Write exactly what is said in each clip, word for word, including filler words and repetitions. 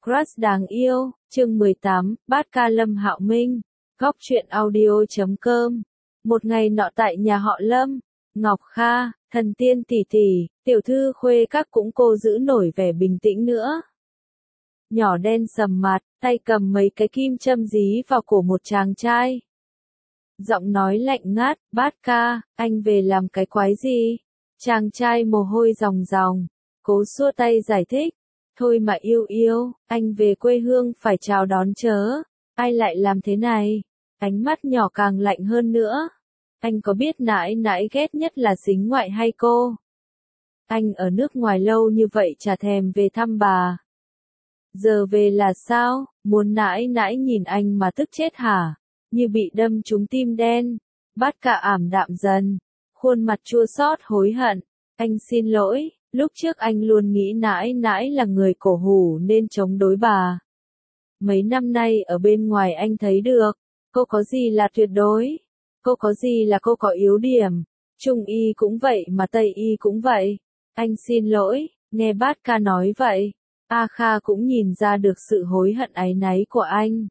Crush đáng yêu, chương mười tám, Bát ca Lâm Hạo Minh, góc truyện audio chấm com. Một ngày nọ tại nhà họ Lâm, Ngọc Kha, thần tiên tỷ tỷ, tiểu thư khuê các cũng cô giữ nổi vẻ bình tĩnh nữa. Nhỏ đen sầm mặt, tay cầm mấy cái kim châm dí vào cổ một chàng trai. Giọng nói lạnh ngắt, Bát ca, anh về làm cái quái gì? Chàng trai mồ hôi ròng ròng, cố xua tay giải thích. Thôi mà yêu yêu, anh về quê hương phải chào đón chớ. Ai lại làm thế này? Ánh mắt nhỏ càng lạnh hơn nữa. Anh có biết nãi nãi ghét nhất là sính ngoại hay cô? Anh ở nước ngoài lâu như vậy chả thèm về thăm bà. Giờ về là sao? Muốn nãi nãi nhìn anh mà tức chết hả? Như bị đâm trúng tim đen. Bát cả ảm đạm dần. Khuôn mặt chua xót hối hận. Anh xin lỗi. Lúc trước anh luôn nghĩ nãi nãi là người cổ hủ nên chống đối bà. Mấy năm nay ở bên ngoài anh thấy được, cô có gì là tuyệt đối, cô có gì là cô có yếu điểm. Trung y cũng vậy mà Tây y cũng vậy. Anh xin lỗi, nghe Bát ca nói vậy. A Kha cũng nhìn ra được sự hối hận áy náy của anh.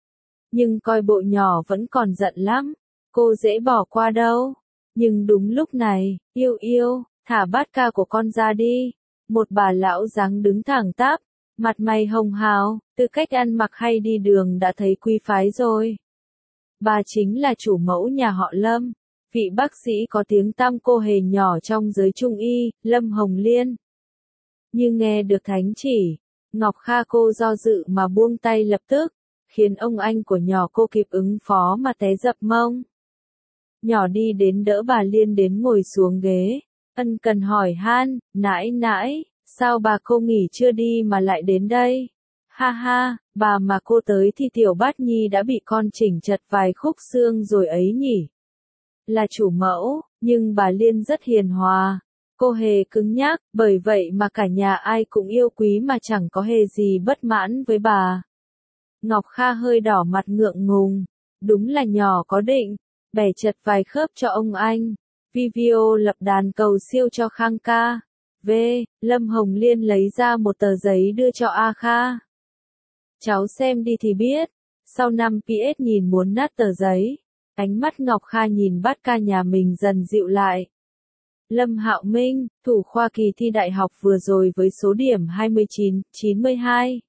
Nhưng coi bộ nhỏ vẫn còn giận lắm, cô dễ bỏ qua đâu. Nhưng đúng lúc này, yêu yêu, thả Bát ca của con ra đi. Một bà lão dáng đứng thẳng tắp, mặt mày hồng hào, từ cách ăn mặc hay đi đường đã thấy quý phái rồi. Bà chính là chủ mẫu nhà họ Lâm, vị bác sĩ có tiếng tăm cô hề nhỏ trong giới trung y, Lâm Hồng Liên. Như nghe được thánh chỉ, Ngọc Kha cô do dự mà buông tay lập tức, khiến ông anh của nhỏ cô kịp ứng phó mà té dập mông. Nhỏ đi đến đỡ bà Liên đến ngồi xuống ghế. Ân cần hỏi han, nãi nãi, sao bà cô nghỉ chưa đi mà lại đến đây? Ha ha, bà mà cô tới thì tiểu Bát Nhi đã bị con chỉnh chật vài khúc xương rồi ấy nhỉ. Là chủ mẫu, nhưng bà Liên rất hiền hòa. Cô hề cứng nhắc, bởi vậy mà cả nhà ai cũng yêu quý mà chẳng có hề gì bất mãn với bà. Ngọc Kha hơi đỏ mặt ngượng ngùng, đúng là nhỏ có định, bẻ chật vài khớp cho ông anh. Vivio lập đàn cầu siêu cho Khang ca. V. Lâm Hồng Liên lấy ra một tờ giấy đưa cho A Kha. Cháu xem đi thì biết. Sau năm pê ét nhìn muốn nát tờ giấy. Ánh mắt Ngọc Kha nhìn Bát ca nhà mình dần dịu lại. Lâm Hạo Minh, thủ khoa kỳ thi đại học vừa rồi với số điểm hai mươi chín, chín mươi hai.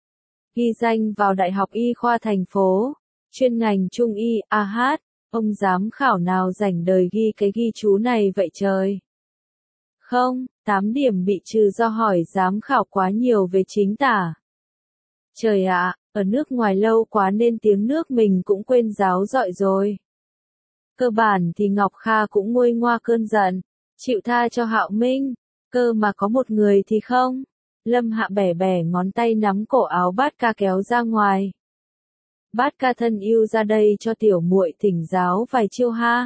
Ghi danh vào Đại học Y khoa thành phố. Chuyên ngành Trung y, A H. Ông giám khảo nào rảnh đời ghi cái ghi chú này vậy trời? Không, tám điểm bị trừ do hỏi giám khảo quá nhiều về chính tả. Trời ạ, ở nước ngoài lâu quá nên tiếng nước mình cũng quên giáo dọi rồi. Cơ bản thì Ngọc Kha cũng nguôi ngoa cơn giận, chịu tha cho Hạo Minh, cơ mà có một người thì không. Lâm Hạ bẻ bẻ ngón tay nắm cổ áo Bát ca kéo ra ngoài. Bát ca thân yêu ra đây cho tiểu muội thỉnh giáo vài chiêu ha.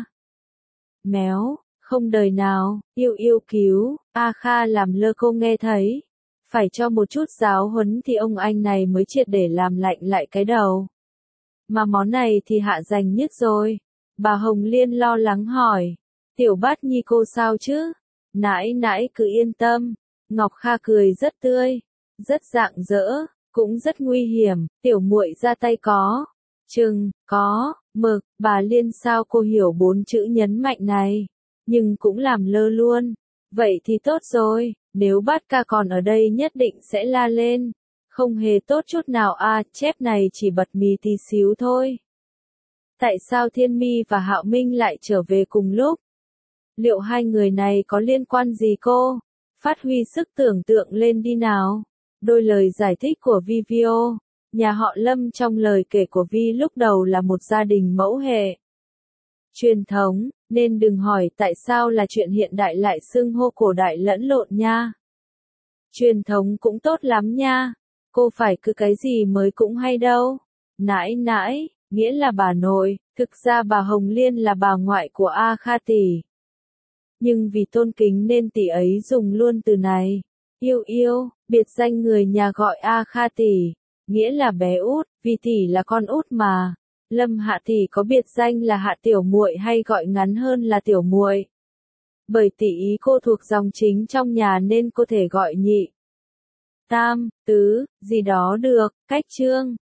Méo, không đời nào, yêu yêu cứu, A Kha làm lơ cô nghe thấy. Phải cho một chút giáo huấn thì ông anh này mới triệt để làm lạnh lại cái đầu. Mà món này thì hạ dành nhất rồi. Bà Hồng Liên lo lắng hỏi. Tiểu Bát Nhi cô sao chứ? Nãi nãi cứ yên tâm. Ngọc Kha cười rất tươi, rất rạng rỡ. Cũng rất nguy hiểm, tiểu muội ra tay có. Chừng, có, mực, bà Liên sao cô hiểu bốn chữ nhấn mạnh này. Nhưng cũng làm lơ luôn. Vậy thì tốt rồi, nếu Bát ca còn ở đây nhất định sẽ la lên. Không hề tốt chút nào à, chép này chỉ bật mí tí xíu thôi. Tại sao Thiên Mi và Hạo Minh lại trở về cùng lúc? Liệu hai người này có liên quan gì cô? Phát huy sức tưởng tượng lên đi nào. Đôi lời giải thích của Vivio, nhà họ Lâm trong lời kể của Vi lúc đầu là một gia đình mẫu hệ. Truyền thống, nên đừng hỏi tại sao là chuyện hiện đại lại xưng hô cổ đại lẫn lộn nha. Truyền thống cũng tốt lắm nha, cô phải cứ cái gì mới cũng hay đâu. Nãi nãi, nghĩa là bà nội, thực ra bà Hồng Liên là bà ngoại của A Kha tỷ. Nhưng vì tôn kính nên tỷ ấy dùng luôn từ này. Yêu yêu, biệt danh người nhà gọi A Kha tỷ, nghĩa là bé út, vì tỷ là con út mà. Lâm Hạ tỷ có biệt danh là Hạ tiểu muội hay gọi ngắn hơn là tiểu muội. Bởi tỷ ý cô thuộc dòng chính trong nhà nên cô thể gọi nhị. tam, tứ, gì đó được, cách chương.